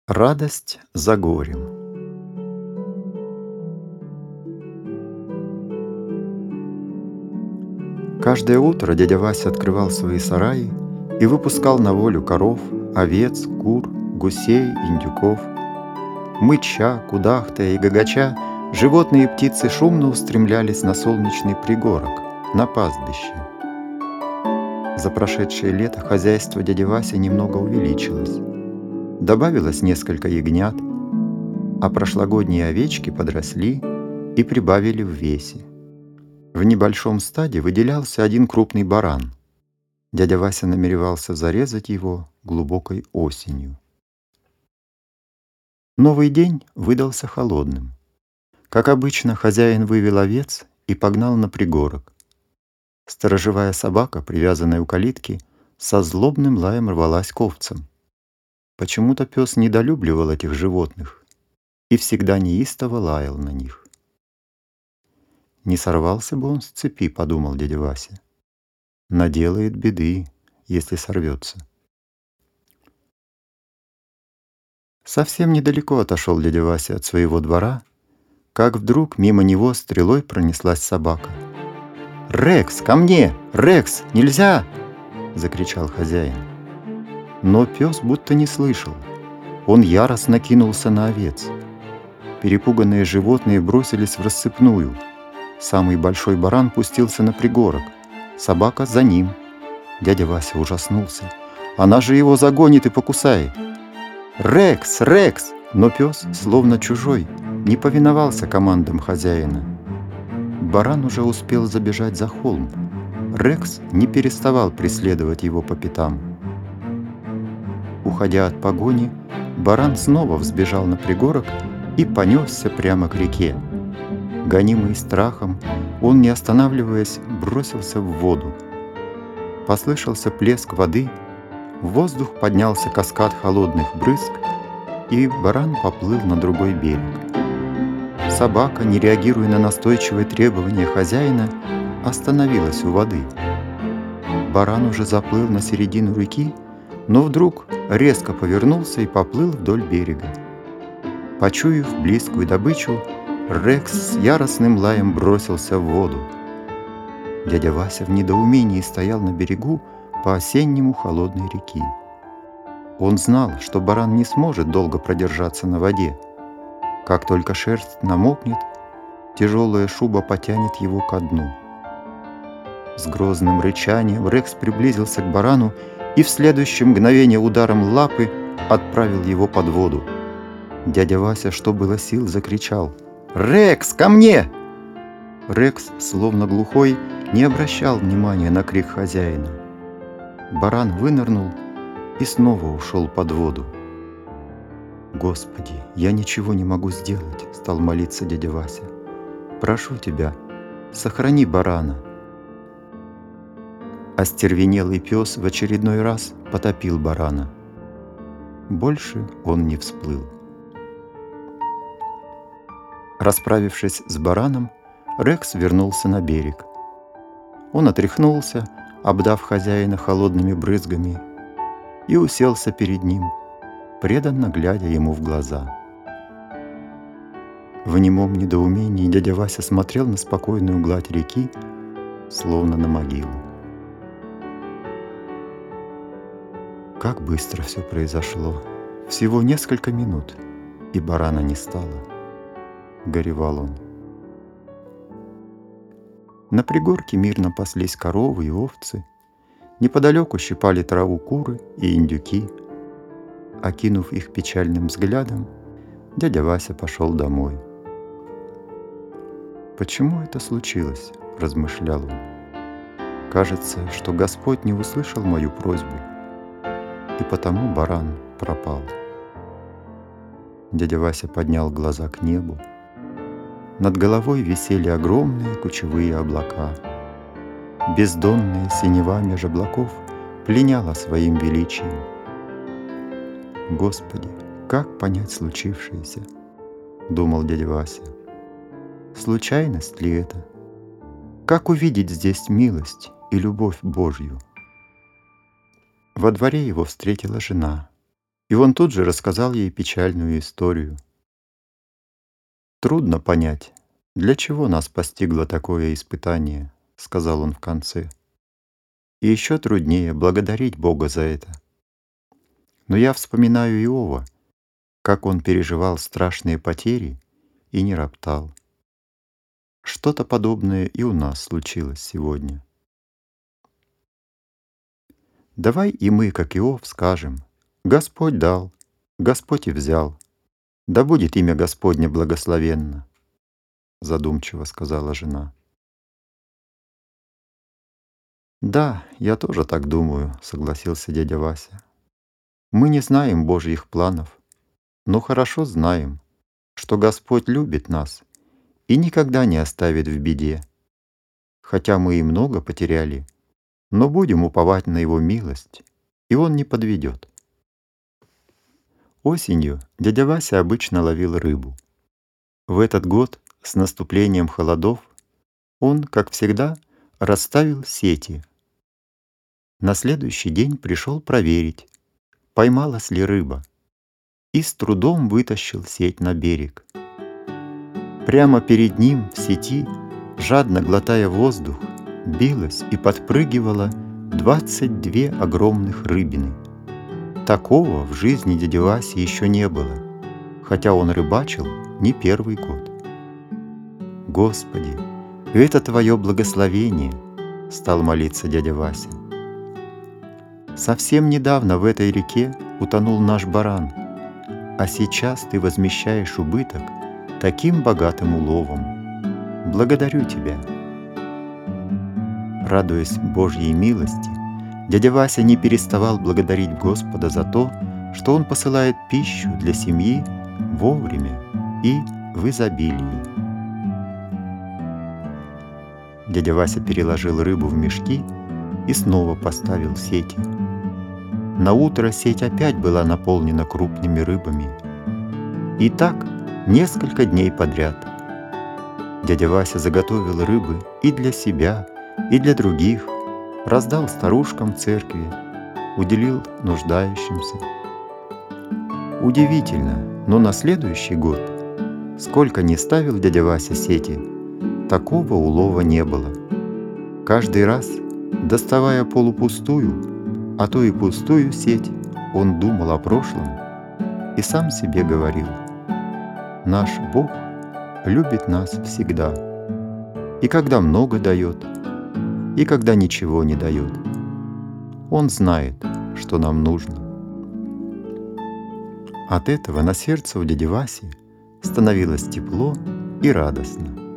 Радость за горем. Каждое утро дядя Вася открывал свои сараи и выпускал на волю коров, овец, кур, гусей, индюков. Мыча, кудахтая и гагача, животные и птицы шумно устремлялись на солнечный пригорок, на пастбище. За прошедшее лето хозяйство дяди Васи немного увеличилось. Добавилось несколько ягнят, а прошлогодние овечки подросли и прибавили в весе. В небольшом стаде выделялся один крупный баран. Дядя Вася намеревался зарезать его глубокой осенью. Новый день выдался холодным. Как обычно, хозяин вывел овец и погнал на пригорок. Сторожевая собака, привязанная у калитки, со злобным лаем рвалась к овцам. Почему-то пес недолюбливал этих животных и всегда неистово лаял на них. «Не сорвался бы он с цепи», — подумал дядя Вася. «Наделает беды, если сорвется». Совсем недалеко отошел дядя Вася от своего двора, как вдруг мимо него стрелой пронеслась собака. «Рекс, ко мне! Рекс, нельзя!» — закричал хозяин. Но пес будто не слышал. Он яростно кинулся на овец. Перепуганные животные бросились в рассыпную. Самый большой баран пустился на пригорок. Собака за ним. Дядя Вася ужаснулся. Она же его загонит и покусает. «Рекс! Рекс!» Но пес, словно чужой, не повиновался командам хозяина. Баран уже успел забежать за холм. Рекс не переставал преследовать его по пятам. Уходя от погони, баран снова взбежал на пригорок и понесся прямо к реке. Гонимый страхом, он, не останавливаясь, бросился в воду. Послышался плеск воды, в воздух поднялся каскад холодных брызг, и баран поплыл на другой берег. Собака, не реагируя на настойчивые требования хозяина, остановилась у воды. Баран уже заплыл на середину реки, но вдруг резко повернулся и поплыл вдоль берега. Почуяв близкую добычу, Рекс с яростным лаем бросился в воду. Дядя Вася в недоумении стоял на берегу по-осеннему холодной реки. Он знал, что баран не сможет долго продержаться на воде. Как только шерсть намокнет, тяжелая шуба потянет его ко дну. С грозным рычанием Рекс приблизился к барану и в следующее мгновение ударом лапы отправил его под воду. Дядя Вася, что было сил, закричал: «Рекс, ко мне!» Рекс, словно глухой, не обращал внимания на крик хозяина. Баран вынырнул и снова ушел под воду. «Господи, я ничего не могу сделать», — стал молиться дядя Вася. «Прошу тебя, сохрани барана». Остервенелый пес в очередной раз потопил барана. Больше он не всплыл. Расправившись с бараном, Рекс вернулся на берег. Он отряхнулся, обдав хозяина холодными брызгами, и уселся перед ним, преданно глядя ему в глаза. В немом недоумении дядя Вася смотрел на спокойную гладь реки, словно на могилу. Как быстро все произошло! Всего несколько минут, и барана не стало. Горевал он. На пригорке мирно паслись коровы и овцы. Неподалеку щипали траву куры и индюки. Окинув их печальным взглядом, дядя Вася пошел домой. «Почему это случилось?» – размышлял он. «Кажется, что Господь не услышал мою просьбу, и потому баран пропал». Дядя Вася поднял глаза к небу. Над головой висели огромные кучевые облака. Бездонная синева меж облаков пленяла своим величием. «Господи, как понять случившееся?» — думал дядя Вася. «Случайность ли это? Как увидеть здесь милость и любовь Божью?» Во дворе его встретила жена. И он тут же рассказал ей печальную историю. «Трудно понять, для чего нас постигло такое испытание», — сказал он в конце. «И еще труднее благодарить Бога за это. Но я вспоминаю Иова, как он переживал страшные потери и не роптал. Что-то подобное и у нас случилось сегодня. Давай и мы, как Иов, скажем: Господь дал, Господь и взял. Да будет имя Господне благословенно», — задумчиво сказала жена. «Да, я тоже так думаю», — согласился дядя Вася. «Мы не знаем Божьих планов, но хорошо знаем, что Господь любит нас и никогда не оставит в беде. Хотя мы и много потеряли, но будем уповать на Его милость, и Он не подведет». Осенью дядя Вася обычно ловил рыбу. В этот год, с наступлением холодов, он, как всегда, расставил сети. На следующий день пришел проверить, поймалась ли рыба, и с трудом вытащил сеть на берег. Прямо перед ним в сети, жадно глотая воздух, билась и подпрыгивала 22 огромных рыбины. Такого в жизни дяди Васи еще не было, хотя он рыбачил не первый год. «Господи, это Твое благословение!» — стал молиться дядя Вася. «Совсем недавно в этой реке утонул наш баран, а сейчас Ты возмещаешь убыток таким богатым уловом. Благодарю Тебя». Радуясь Божьей милости, дядя Вася не переставал благодарить Господа за то, что Он посылает пищу для семьи вовремя и в изобилии. Дядя Вася переложил рыбу в мешки и снова поставил сети. Наутро сеть опять была наполнена крупными рыбами. И так несколько дней подряд. Дядя Вася заготовил рыбы и для себя, и для других, раздал старушкам в церкви, уделил нуждающимся. Удивительно, но на следующий год, сколько ни ставил дядя Вася сети, такого улова не было. Каждый раз, доставая полупустую, а то и пустую сеть, он думал о прошлом и сам себе говорил: «Наш Бог любит нас всегда, и когда много дает, и когда ничего не дает. Он знает, что нам нужно». От этого на сердце у дяди Васи становилось тепло и радостно.